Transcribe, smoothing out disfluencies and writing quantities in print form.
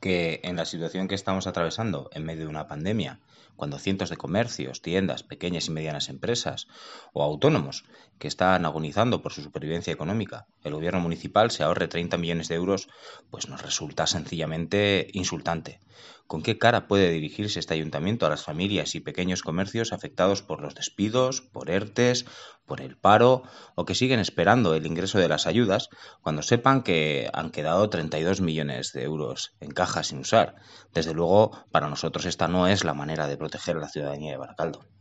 que en la situación que estamos atravesando en medio de una pandemia, cuando cientos de comercios, tiendas, pequeñas y medianas empresas o autónomos que están agonizando por su supervivencia económica, el gobierno municipal se ahorre 30 millones de euros, pues nos resulta sencillamente insultante. ¿Con qué cara puede dirigirse este ayuntamiento a las familias y pequeños comercios afectados por los despidos, por ERTES, por el paro o que siguen esperando el ingreso de las ayudas cuando sepan que han quedado 32 millones de euros en caja sin usar? Desde luego, para nosotros esta no es la manera de proteger a la ciudadanía de Baracaldo.